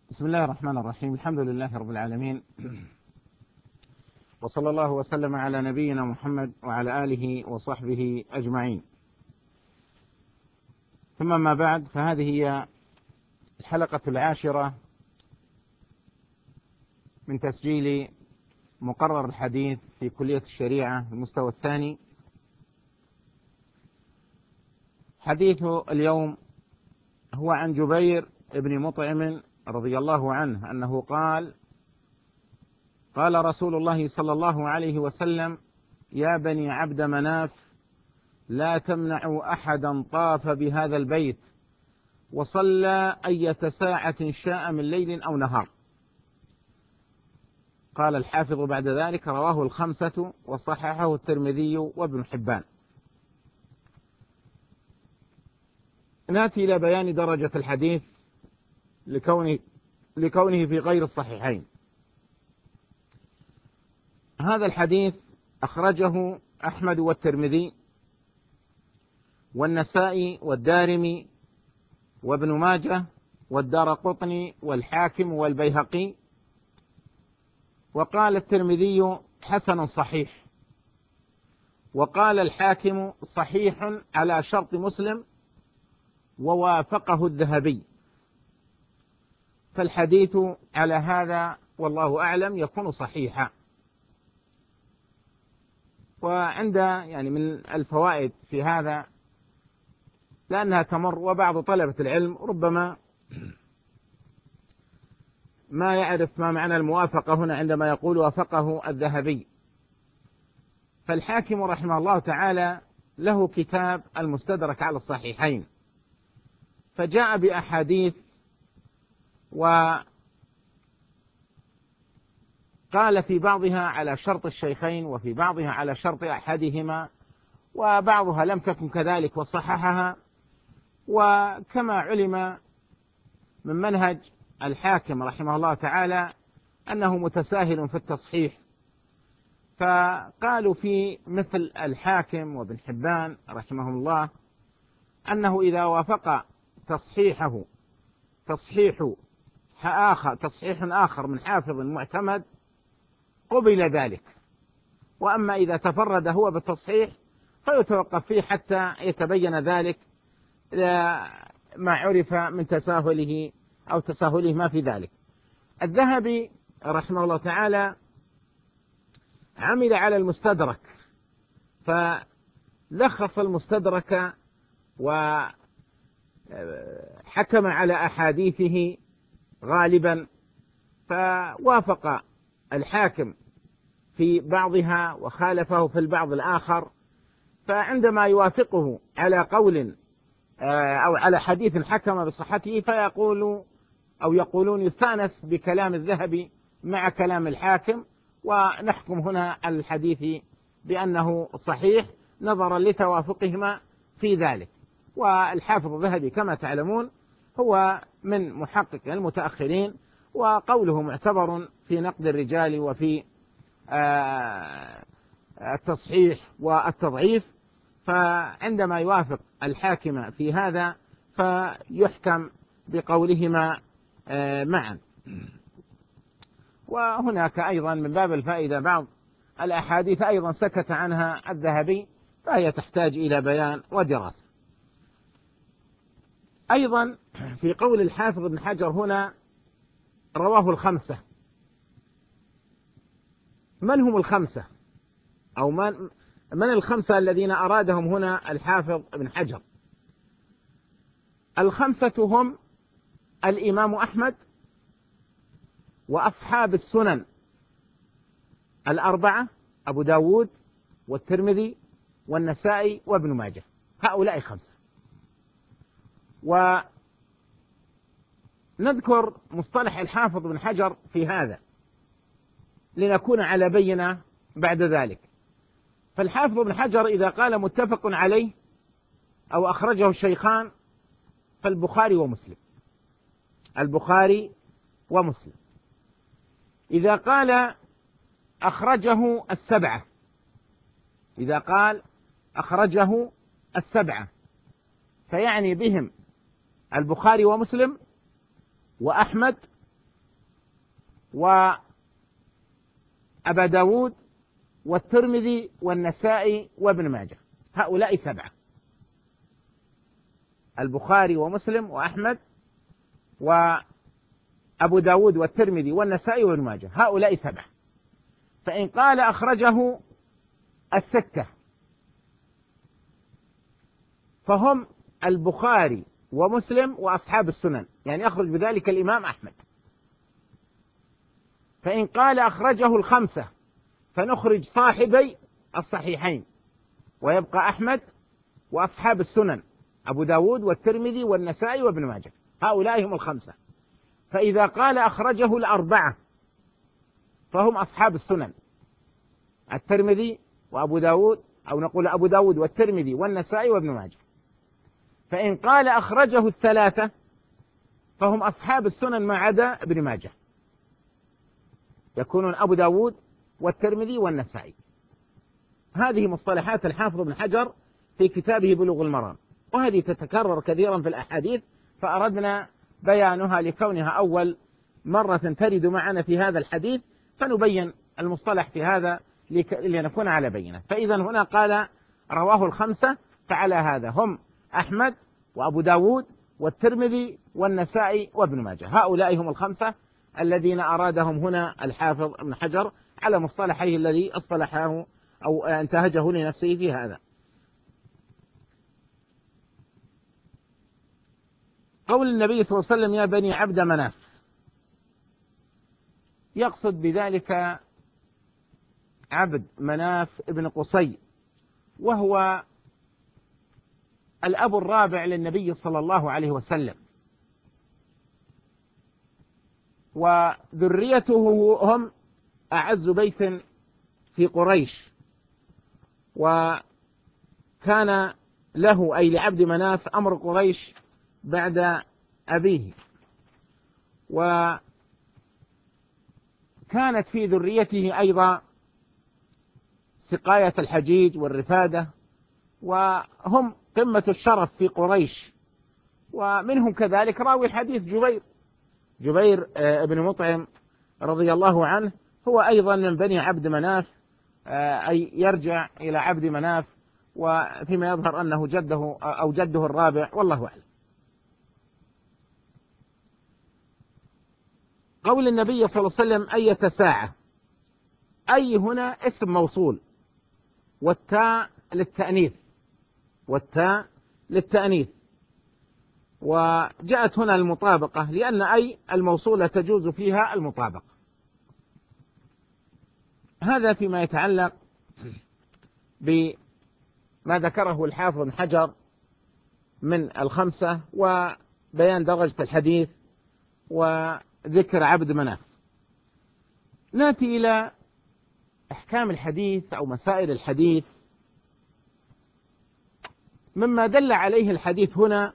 بسم الله الرحمن الرحيم. الحمد لله رب العالمين، وصلى الله وسلم على نبينا محمد وعلى آله وصحبه أجمعين. ثم ما بعد، فهذه هي الحلقة 10 من تسجيل مقرر الحديث في كلية الشريعة المستوى الثاني. حديث اليوم هو عن جبير بن مطعم رضي الله عنه أنه قال: قال رسول الله صلى الله عليه وسلم: يا بني عبد مناف، لا تمنعوا أحدا طاف بهذا البيت وصلى أية ساعة شاء من ليل أو نهار. قال الحافظ بعد ذلك: رواه الخمسة وصححه الترمذي وابن حبان. نأتي إلى بيان درجة الحديث لكونه في غير الصحيحين. هذا الحديث أخرجه أحمد والترمذي والنسائي والدارمي وابن ماجه والدارقطني والحاكم والبيهقي، وقال الترمذي حسن صحيح، وقال الحاكم صحيح على شرط مسلم، ووافقه الذهبي. فالحديث على هذا والله أعلم يكون صحيحا. وعند من الفوائد في هذا، لأنها تمر، وبعض طلبة العلم ربما ما يعرف ما معنى الموافقة هنا عندما يقول وافقه الذهبي. فالحاكم رحمه الله تعالى له كتاب المستدرك على الصحيحين، فجاء بأحاديث وقال في بعضها على شرط الشيخين، وفي بعضها على شرط أحدهما، وبعضها لم تكن كذلك وصححها. وكما علم من منهج الحاكم رحمه الله تعالى أنه متساهل في التصحيح، فقالوا في مثل الحاكم وابن حبان رحمهم الله أنه إذا وافق تصحيحه تصحيح آخر من حافظ معتمد قبل ذلك، وأما إذا تفرد هو بالتصحيح فيتوقف فيه حتى يتبين ذلك ما عرف من تساهله أو تساهله ما في ذلك. الذهبي رحمه الله تعالى عمل على المستدرك، فلخص المستدرك وحكم على أحاديثه غالبا، فوافق الحاكم في بعضها وخالفه في البعض الآخر. فعندما يوافقه على قول أو على حديث حكم بصحته يقولون يستأنس بكلام الذهبي مع كلام الحاكم، ونحكم هنا على الحديث بأنه صحيح نظرا لتوافقهما في ذلك. والحافظ الذهبي كما تعلمون هو من محقق المتأخرين، وقوله معتبر في نقد الرجال وفي التصحيح والتضعيف. فعندما يوافق الحاكم في هذا فيحكم بقولهما معا. وهناك أيضا من باب الفائدة بعض الأحاديث أيضا سكت عنها الذهبي، فهي تحتاج إلى بيان ودراسة. أيضا في قول الحافظ ابن حجر هنا رواه الخمسة. من هم الخمسة؟ أو من الخمسة الذين أرادهم هنا الحافظ ابن حجر؟ الخمسة هم الإمام أحمد، وأصحاب السنن الأربعة: أبو داود والترمذي والنسائي وابن ماجه. هؤلاء خمسة. ونذكر مصطلح الحافظ ابن حجر في هذا لنكون على بينة بعد ذلك. فالحافظ ابن حجر إذا قال متفق عليه أو أخرجه الشيخان فالبخاري ومسلم، البخاري ومسلم. إذا قال أخرجه السبعة، إذا قال أخرجه السبعة فيعني بهم البخاري ومسلم وأحمد وأبا داود والترمذي والنسائي وابن ماجه. هؤلاء 7: البخاري ومسلم وأحمد وأبو داود والترمذي والنسائي وابن ماجه، هؤلاء 7. فإن قال أخرجه 6 فهم البخاري ومسلم وأصحاب السنن، يعني يخرج بذلك الإمام أحمد. فإن قال أخرجه 5 فنخرج صاحبي الصحيحين، ويبقى أحمد وأصحاب السنن أبو داود والترمذي والنسائي وابن ماجه، هؤلاء هم 5. فإذا قال أخرجه 4 فهم أصحاب السنن، الترمذي وأبو داود، أو نقول أبو داود والترمذي والنسائي وابن ماجه. فإن قال أخرجه 3 فهم أصحاب السنن ما عدا ابن ماجه، يكونون أبو داود والترمذي والنسائي. هذه مصطلحات الحافظ ابن حجر في كتابه بلوغ المرام، وهذه تتكرر كثيرا في الأحاديث، فأردنا بيانها لكونها أول مرة ترد معنا في هذا الحديث، فنبين المصطلح في هذا لنكون على بينة. فإذا هنا قال رواه 5، فعلى هذا هم أحمد وأبو داود والترمذي والنسائي وابن ماجه، هؤلاء هم 5 الذين أرادهم هنا الحافظ ابن حجر على مصطلحه الذي اصطلحه أو انتهجه لنفسه في هذا. قول النبي صلى الله عليه وسلم يا بني عبد مناف، يقصد بذلك عبد مناف ابن قصي، وهو الأب الرابع للنبي صلى الله عليه وسلم، وذريته هم أعز بيت في قريش، وكان له أي لعبد مناف أمر قريش بعد أبيه، وكانت في ذريته أيضا سقاية الحجيج والرفادة، وهم قمة الشرف في قريش. ومنهم كذلك راوي الحديث جبير بن مطعم رضي الله عنه، هو أيضا من بني عبد مناف، أي يرجع إلى عبد مناف، وفيما يظهر أنه جده أو جده الرابع، والله أعلم. قول النبي صلى الله عليه وسلم أية ساعة، أي هنا اسم موصول، والتاء للتأنيث، وجاءت هنا المطابقة، لأن أي الموصولة تجوز فيها المطابقة. هذا فيما يتعلق بما ذكره الحافظ بن حجر من 5 وبيان درجة الحديث وذكر عبد مناف. نأتي إلى أحكام الحديث أو مسائل الحديث. مما دل عليه الحديث هنا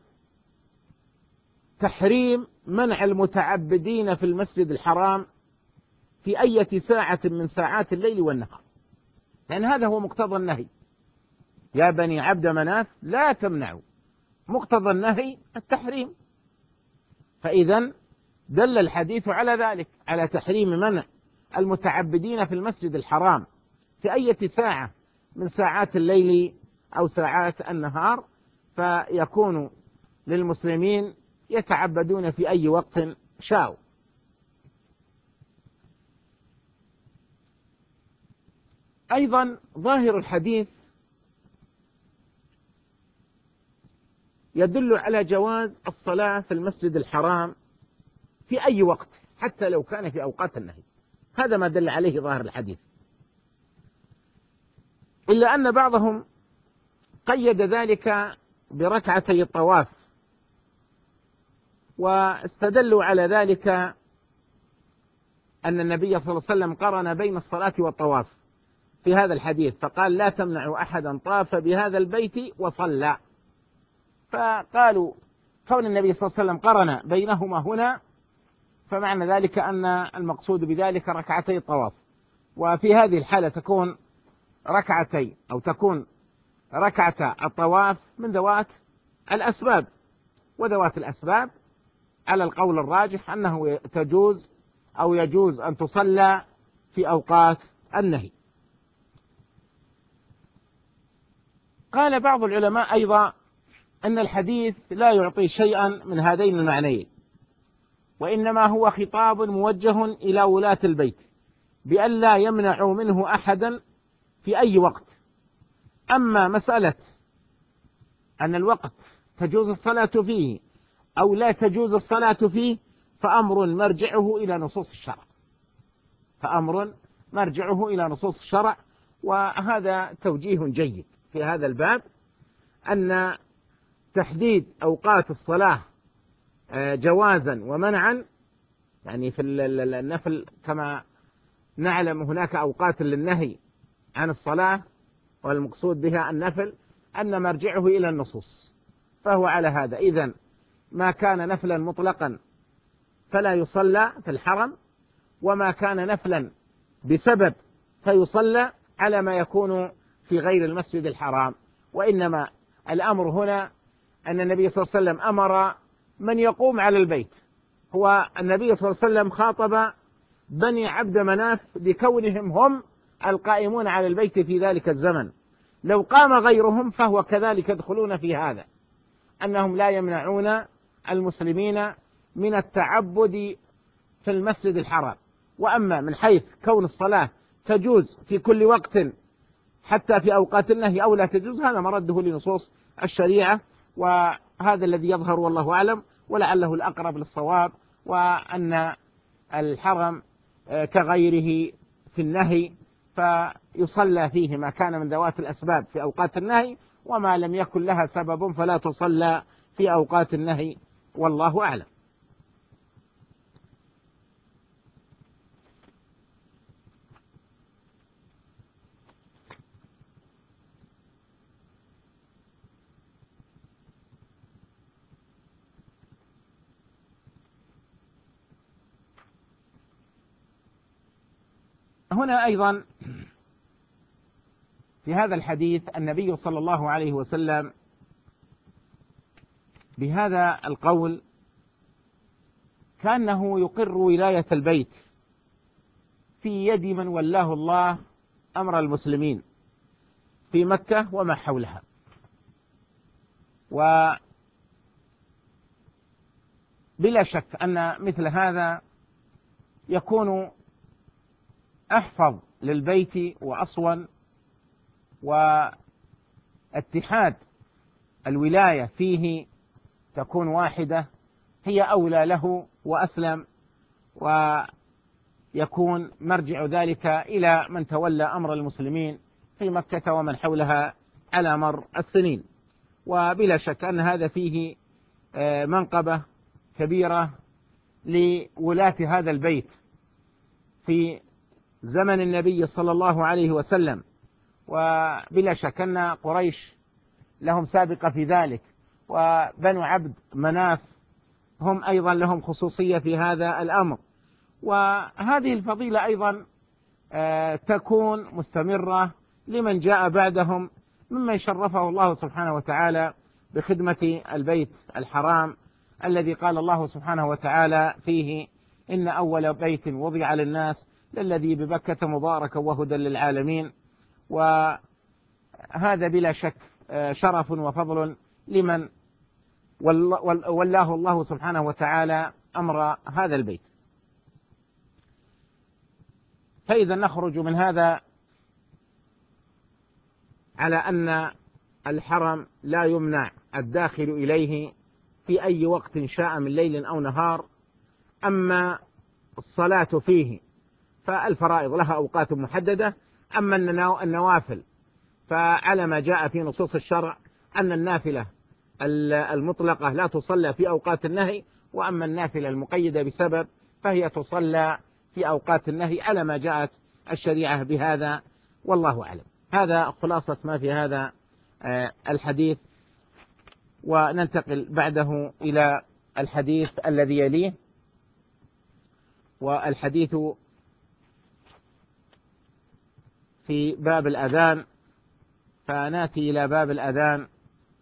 تحريم منع المتعبدين في المسجد الحرام في أي ساعة من ساعات الليل والنهار، لأن هذا هو مقتضى النهي، يا بني عبد مناف لا تمنعوا، مقتضى النهي التحريم. فإذا دل الحديث على ذلك، على تحريم منع المتعبدين في المسجد الحرام في أي ساعة من ساعات الليل أو ساعات النهار، فيكون للمسلمين يتعبدون في أي وقت شاءوا. أيضا ظاهر الحديث يدل على جواز الصلاة في المسجد الحرام في أي وقت، حتى لو كان في أوقات النهي، هذا ما دل عليه ظاهر الحديث. إلا أن بعضهم قيد ذلك بركعتي الطواف، واستدلوا على ذلك أن النبي صلى الله عليه وسلم قرن بين الصلاة والطواف في هذا الحديث، فقال لا تمنع أحدا طاف بهذا البيت وصلى. فقالوا كون النبي صلى الله عليه وسلم قرن بينهما هنا، فمعنى ذلك أن المقصود بذلك ركعتي الطواف، وفي هذه الحالة تكون ركعة الطواف من ذوات الأسباب، وذوات الأسباب على القول الراجح أنه تجوز أو يجوز أن تصلى في أوقات النهي. قال بعض العلماء أيضا أن الحديث لا يعطي شيئا من هذين المعنيين، وإنما هو خطاب موجه إلى ولاة البيت بأن لا يمنعوا منه أحدا في أي وقت. أما مسألة أن الوقت تجوز الصلاة فيه أو لا تجوز الصلاة فيه فأمر مرجعه إلى نصوص الشرع، وهذا توجيه جيد في هذا الباب، أن تحديد أوقات الصلاة جوازا ومنعا، يعني في النفل كما نعلم هناك أوقات للنهي عن الصلاة والمقصود بها النفل، أن مرجعه إلى النصوص، فهو على هذا. إذن ما كان نفلا مطلقا فلا يصلى في الحرم، وما كان نفلا بسبب فيصلى على ما يكون في غير المسجد الحرام. وإنما الأمر هنا أن النبي صلى الله عليه وسلم أمر من يقوم على البيت. هو النبي صلى الله عليه وسلم خاطب بني عبد مناف لكونهم هم القائمون على البيت في ذلك الزمن، لو قام غيرهم فهو كذلك يدخلون في هذا، أنهم لا يمنعون المسلمين من التعبد في المسجد الحرام. وأما من حيث كون الصلاة تجوز في كل وقت حتى في أوقات النهي أو لا تجوز، هذا مرده لنصوص الشريعة، وهذا الذي يظهر والله أعلم، ولعله الأقرب للصواب، وأن الحرم كغيره في النهي فيصلى فيه ما كان من ذوات الأسباب في أوقات النهي، وما لم يكن لها سبب فلا تصلى في أوقات النهي، والله أعلم. هنا أيضا في هذا الحديث النبي صلى الله عليه وسلم بهذا القول كأنه يقر ولاية البيت في يد من ولاه الله أمر المسلمين في مكة وما حولها. وبلا شك أن مثل هذا يكون أحفظ للبيت وأصون، واتحاد الولاية فيه تكون واحدة، هي أولى له وأسلم، ويكون مرجع ذلك إلى من تولى أمر المسلمين في مكة ومن حولها على مر السنين. وبلا شك أن هذا فيه منقبة كبيرة لولاة هذا البيت في زمن النبي صلى الله عليه وسلم، وبلا شك أن قريش لهم سابقة في ذلك، وبنو عبد مناف هم أيضا لهم خصوصية في هذا الأمر. وهذه الفضيلة أيضا تكون مستمرة لمن جاء بعدهم ممن شرفه الله سبحانه وتعالى بخدمة البيت الحرام، الذي قال الله سبحانه وتعالى فيه: إن أول بيت وضع للناس للذي ببكة مباركا وهدى للعالمين. وهذا بلا شك شرف وفضل لمن ولاه الله سبحانه وتعالى أمر هذا البيت. فإذا نخرج من هذا على أن الحرم لا يمنع الداخل إليه في أي وقت شاء من ليل أو نهار. أما الصلاة فيه فالفرائض لها أوقات محددة، أما النوافل فعلى ما جاء في نصوص الشرع أن النافلة المطلقة لا تصلى في أوقات النهي، وأما النافلة المقيدة بسبب فهي تصلى في أوقات النهي على ما جاءت الشريعة بهذا، والله أعلم. هذا خلاصة ما في هذا الحديث، وننتقل بعده إلى الحديث الذي يليه، والحديث في باب الأذان. فنأتي إلى باب الأذان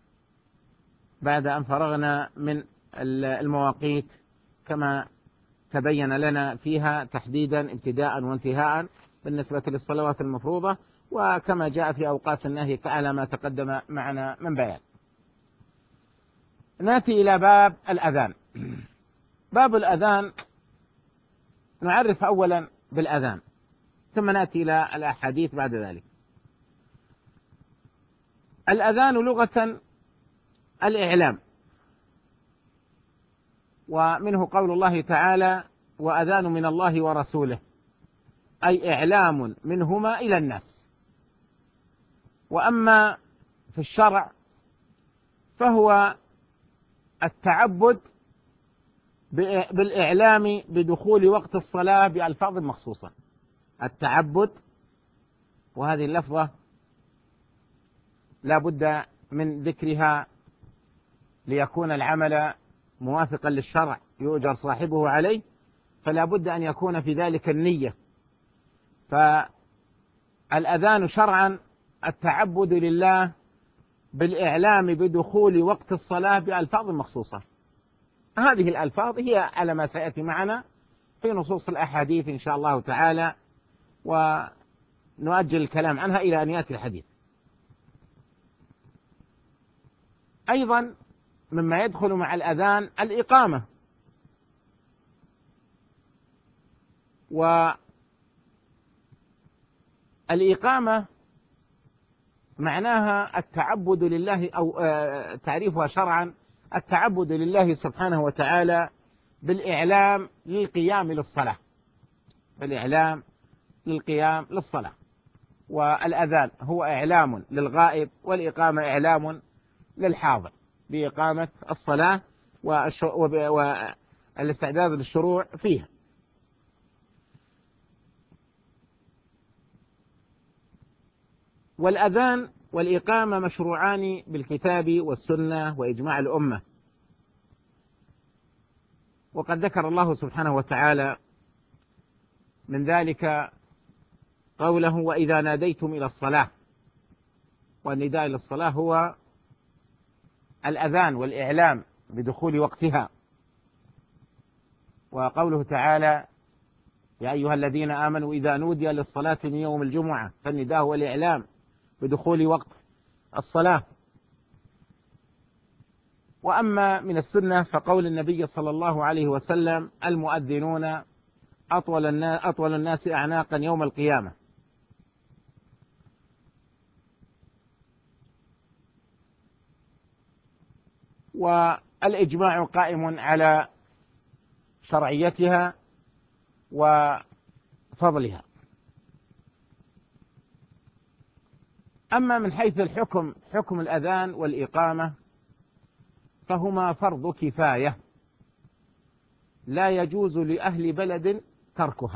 بعد أن فرغنا من المواقيت كما تبين لنا فيها تحديدا ابتداء وانتهاء بالنسبة للصلوات المفروضة، وكما جاء في أوقات النهي على ما تقدم معنا من بيان. نأتي إلى باب الأذان. باب الأذان نعرف أولا بالأذان، ثم نأتي إلى الأحاديث بعد ذلك. الأذان لغة الإعلام، ومنه قول الله تعالى: وأذان من الله ورسوله، أي إعلام منهما إلى الناس. وأما في الشرع فهو التعبد بالإعلام بدخول وقت الصلاة بألفاظ مخصوصة. التعبد، وهذه اللفظة لا بد من ذكرها ليكون العمل موافقا للشرع يؤجر صاحبه عليه، فلا بد أن يكون في ذلك النية. فالأذان شرعا التعبد لله بالإعلام بدخول وقت الصلاة بألفاظ مخصوصة. هذه الألفاظ هي على ما سيأتي معنا في نصوص الأحاديث إن شاء الله تعالى، ونؤجل الكلام عنها إلى أن يأتي الحديث. أيضا مما يدخل مع الأذان الإقامة، والإقامة معناها التعبد لله، أو تعريفها شرعا التعبد لله سبحانه وتعالى بالإعلام للقيام للصلاة، بالإعلام للقيام للصلاة. والأذان هو إعلام للغائب، والإقامة إعلام للحاضر بإقامة الصلاة والاستعداد للشروع فيها. والأذان والإقامة مشروعان بالكتاب والسنة وإجماع الأمة. وقد ذكر الله سبحانه وتعالى من ذلك قوله: وإذا ناديتم إلى الصلاة. والنداء إلى الصلاة هو الأذان والإعلام بدخول وقتها. وقوله تعالى: يا أيها الذين آمنوا إذا نودي للصلاة من يوم الجمعة، فالنداء هو الإعلام بدخول وقت الصلاة. وأما من السنة فقول النبي صلى الله عليه وسلم: المؤذنون أطول الناس أعناقا يوم القيامة. والإجماع قائم على شرعيتها وفضلها. أما من حيث الحكم، حكم الأذان والإقامة فهما فرض كفاية، لا يجوز لأهل بلد تركها،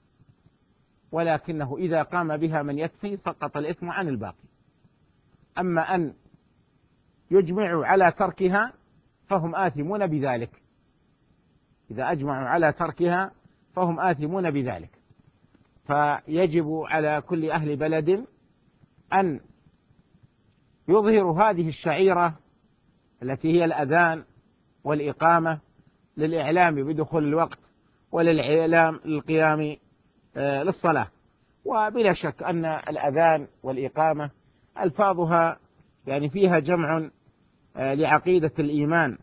ولكنه إذا قام بها من يكفي سقط الإثم عن الباقي. أما أن يجمعوا على تركها فهم آثمون بذلك. إذا أجمعوا على تركها فهم آثمون بذلك. فيجب على كل أهل بلد أن يظهروا هذه الشعيرة التي هي الأذان والإقامة للإعلام بدخول الوقت وللإعلام للقيام للصلاة. وبلا شك أن الأذان والإقامة ألفاظها يعني فيها جمع لعقيدة الإيمان،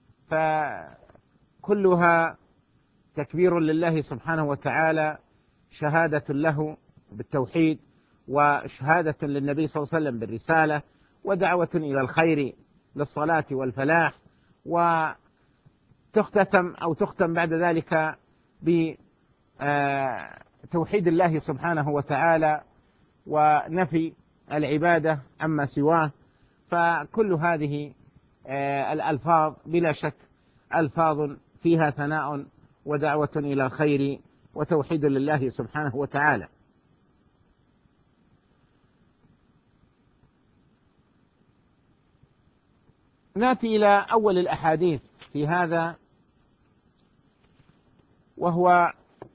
فكلها تكبير لله سبحانه وتعالى، شهادة له بالتوحيد، وشهادة للنبي صلى الله عليه وسلم بالرسالة، ودعوة إلى الخير للصلاة والفلاح. وتختتم أو تختم بعد ذلك بتوحيد الله سبحانه وتعالى ونفي العبادة عما سواه. فكل هذه الألفاظ بلا شك ألفاظ فيها ثناء ودعوة إلى الخير وتوحيد لله سبحانه وتعالى. نأتي إلى أول الأحاديث في هذا، وهو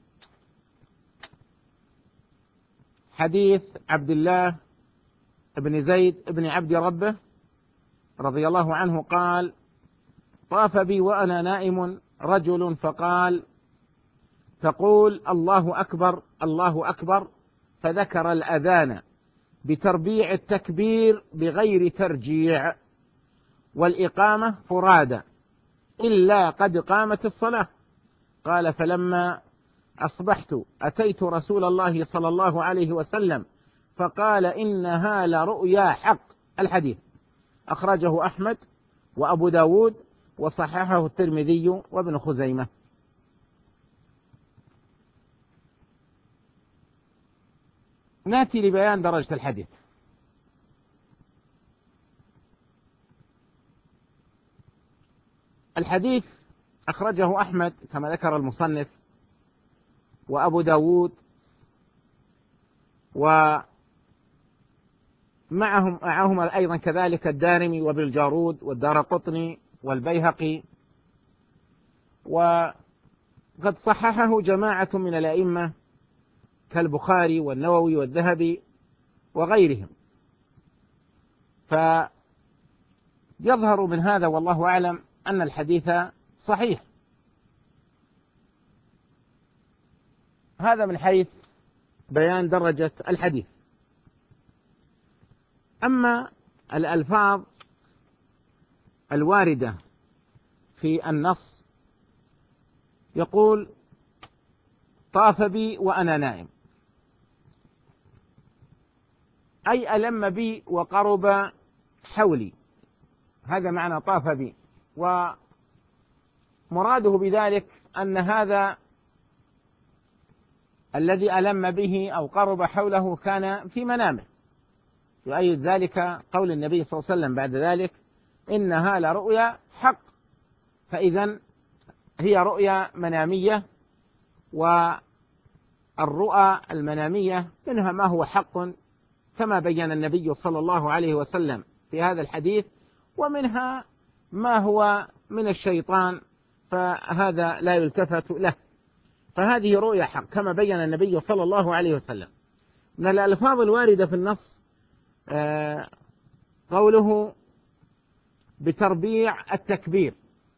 حديث عبد الله بن زيد بن عبد ربه رضي الله عنه قال: طاف بي وأنا نائم رجل فقال: تقول الله أكبر الله أكبر، فذكر الأذان بتربيع التكبير بغير ترجيع، والإقامة فرادى إلا قد قامت الصلاة. قال فلما أصبحت أتيت رسول الله صلى الله عليه وسلم فقال إنها لرؤيا حق. الحديث أخرجه أحمد وأبو داود وصححه الترمذي وابن خزيمة. نأتي لبيان درجة الحديث. الحديث أخرجه أحمد كما ذكر المصنف وأبو داود، ومعهم أيضا كذلك الدارمي وابن الجارود والدارقطني والبيهقي، وقد صححه جماعة من الأئمة كالبخاري والنووي والذهبي وغيرهم. فيظهر من هذا والله أعلم أن الحديث صحيح. هذا من حيث بيان درجة الحديث. أما الألفاظ الواردة في النص، يقول طاف بي وأنا نائم، أي ألم بي وقرب حولي، هذا معنى طاف بي. ومراده بذلك أن هذا الذي ألم به أو قرب حوله كان في منامه. يؤيد ذلك قول النبي صلى الله عليه وسلم بعد ذلك إنها لرؤيا حق، فإذا هي رؤيا منامية، والرؤى المنامية منها ما هو حق كما بين النبي صلى الله عليه وسلم في هذا الحديث، ومنها ما هو من الشيطان فهذا لا يلتفت له، فهذه رؤيا حق كما بين النبي صلى الله عليه وسلم. من الألفاظ الواردة في النص قوله بتربيع التكبير،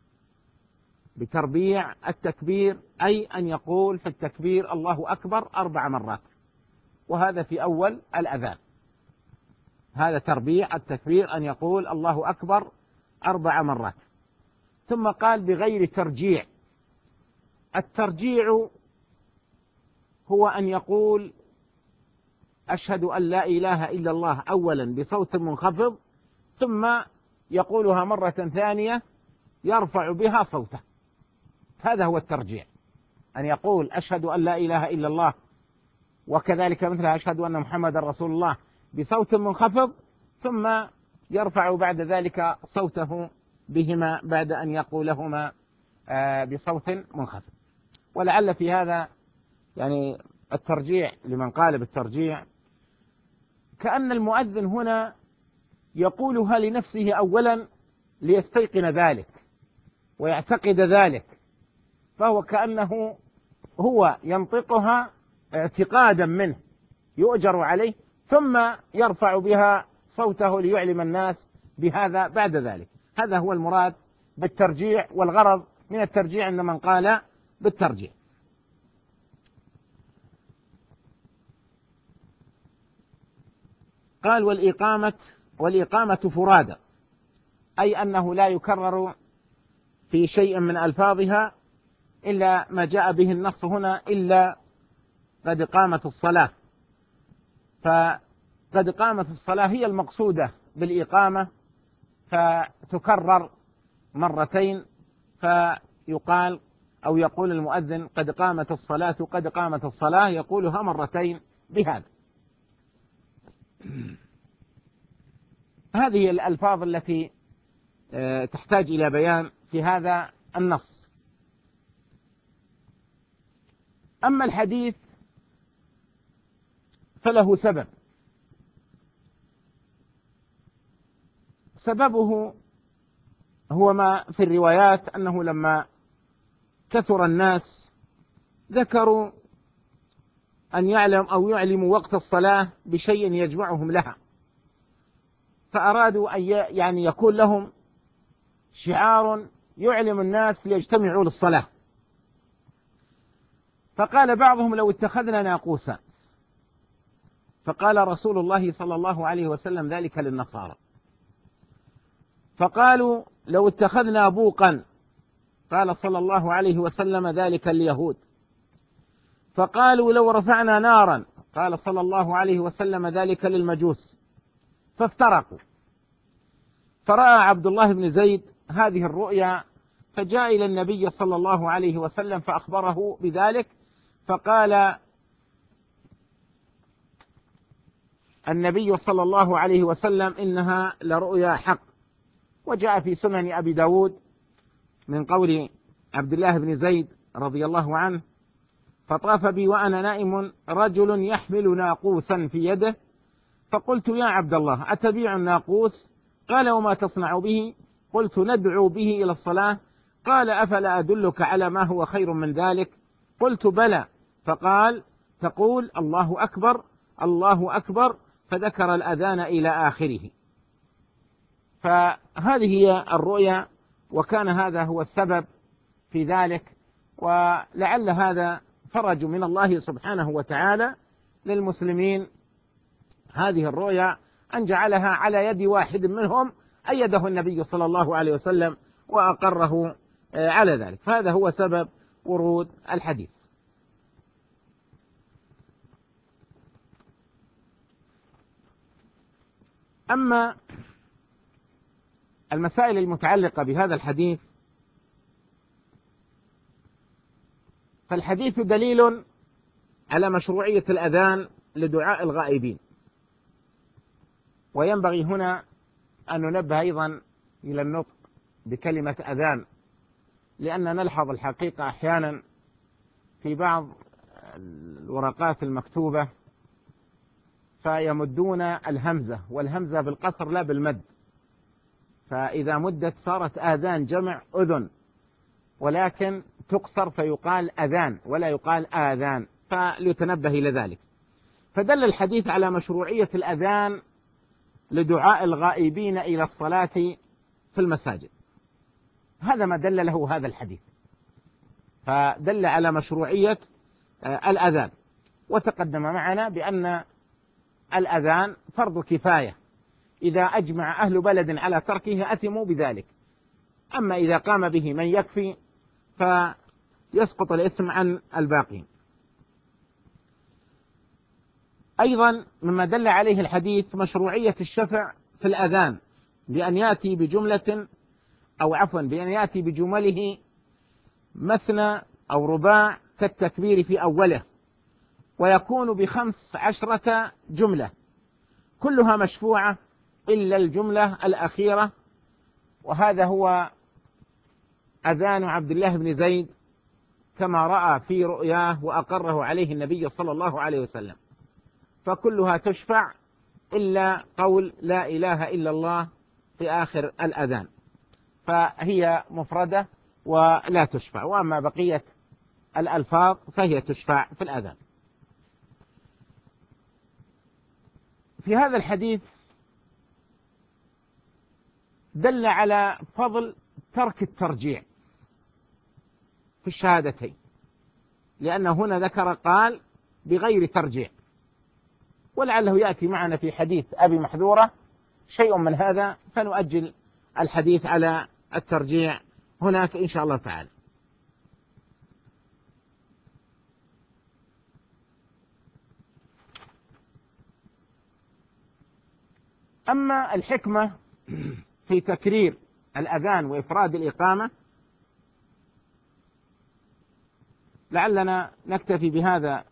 بتربيع التكبير أي أن يقول في التكبير الله أكبر 4 مرات، وهذا في أول الأذان. هذا تربيع التكبير أن يقول الله أكبر 4 مرات. ثم قال بغير ترجيع. الترجيع هو أن يقول أشهد أن لا إله إلا الله أولا بصوت منخفض، ثم يقولها مرة ثانية يرفع بها صوته. هذا هو الترجيع، أن يقول أشهد أن لا إله إلا الله وكذلك مثل أشهد أن محمد رسول الله بصوت منخفض، ثم يرفع بعد ذلك صوته بهما بعد أن يقولهما بصوت منخفض. ولعل في هذا يعني الترجيع لمن قال بالترجيع كأن المؤذن هنا يقولها لنفسه أولا ليستيقن ذلك ويعتقد ذلك، فهو كأنه هو ينطقها اعتقادا منه يؤجر عليه، ثم يرفع بها صوته ليعلم الناس بهذا بعد ذلك. هذا هو المراد بالترجيع، والغرض من الترجيع عند من قال بالترجيع. قال والإقامة فرادى، أي أنه لا يكرر في شيء من ألفاظها إلا ما جاء به النص هنا إلا قد قامت الصلاة. فقد قامت الصلاة هي المقصودة بالإقامة، فتكرر مرتين، فيقال أو يقول المؤذن قد قامت الصلاة قد قامت الصلاة، يقولها مرتين بهذا. هذه الألفاظ التي تحتاج إلى بيان في هذا النص. أما الحديث فله سبب، سببه هو ما في الروايات أنه لما كثر الناس ذكروا أن يعلم أو يعلموا وقت الصلاة بشيء يجمعهم لها، فأرادوا أن يعني يكون لهم شعار يعلم الناس ليجتمعوا للصلاة. فقال بعضهم لو اتخذنا ناقوسا، فقال رسول الله صلى الله عليه وسلم ذلك للنصارى. فقالوا لو اتخذنا بوقا، قال صلى الله عليه وسلم ذلك اليهود. فقالوا لو رفعنا نارا، قال صلى الله عليه وسلم ذلك للمجوس. فافترقوا. فرأى عبد الله بن زيد هذه الرؤيا، فجاء إلى النبي صلى الله عليه وسلم فأخبره بذلك، فقال النبي صلى الله عليه وسلم إنها لرؤيا حق. وجاء في سنن أبي داود من قول عبد الله بن زيد رضي الله عنه: فطاف بي وأنا نائم رجل يحمل ناقوسا في يده، فقلت يا عبد الله أتبيع الناقوس؟ قال وما تصنع به؟ قلت ندعو به إلى الصلاة. قال أفلا أدلك على ما هو خير من ذلك؟ قلت بلى. فقال تقول الله أكبر الله أكبر، فذكر الأذان إلى آخره. فهذه هي الرؤيا، وكان هذا هو السبب في ذلك، ولعل هذا فرج من الله سبحانه وتعالى للمسلمين. هذه الرؤيا أن جعلها على يد واحد منهم أيده النبي صلى الله عليه وسلم وأقره على ذلك، فهذا هو سبب ورود الحديث. أما المسائل المتعلقة بهذا الحديث، فالحديث دليل على مشروعية الأذان لدعاء الغائبين. وينبغي هنا أن ننبه أيضا إلى النطق بكلمة أذان، لأن نلحظ الحقيقة أحيانا في بعض الورقات المكتوبة فيمدون الهمزة، والهمزة بالقصر لا بالمد، فإذا مدت صارت آذان جمع أذن، ولكن تقصر فيقال أذان ولا يقال آذان، فليتنبه إلى ذلك. فدل الحديث على مشروعية الأذان لدعاء الغائبين إلى الصلاة في المساجد، هذا ما دل له هذا الحديث، فدل على مشروعية الأذان. وتقدم معنا بأن الأذان فرض كفاية، إذا أجمع أهل بلد على تركه أثموا بذلك، أما إذا قام به من يكفي فيسقط الإثم عن الباقين. أيضا مما دل عليه الحديث مشروعية الشفع في الأذان، بأن يأتي بجملة بأن يأتي بجمله مثنى أو رباع كالتكبير في أوله، ويكون ب15 جملة كلها مشفوعة إلا الجملة الأخيرة، وهذا هو أذان عبد الله بن زيد كما رأى في رؤياه وأقره عليه النبي صلى الله عليه وسلم، فكلها تشفع إلا قول لا إله إلا الله في آخر الأذان، فهي مفردة ولا تشفع، وأما بقية الألفاظ فهي تشفع في الأذان. في هذا الحديث دل على فضل ترك الترجيع في الشهادتين، لأنه هنا ذكر قال بغير ترجيع، ولعله يأتي معنا في حديث أبي محذورة شيء من هذا، فنؤجل الحديث على الترجيع هناك إن شاء الله تعالى. أما الحكمة في تكرير الأذان وإفراد الإقامة، لعلنا نكتفي بهذا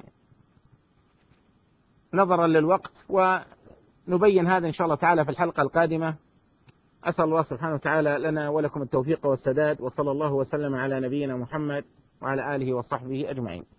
نظرا للوقت، ونبين هذا إن شاء الله تعالى في الحلقة القادمة. أسأل الله سبحانه وتعالى لنا ولكم التوفيق والسداد، وصلى الله وسلم على نبينا محمد وعلى آله وصحبه أجمعين.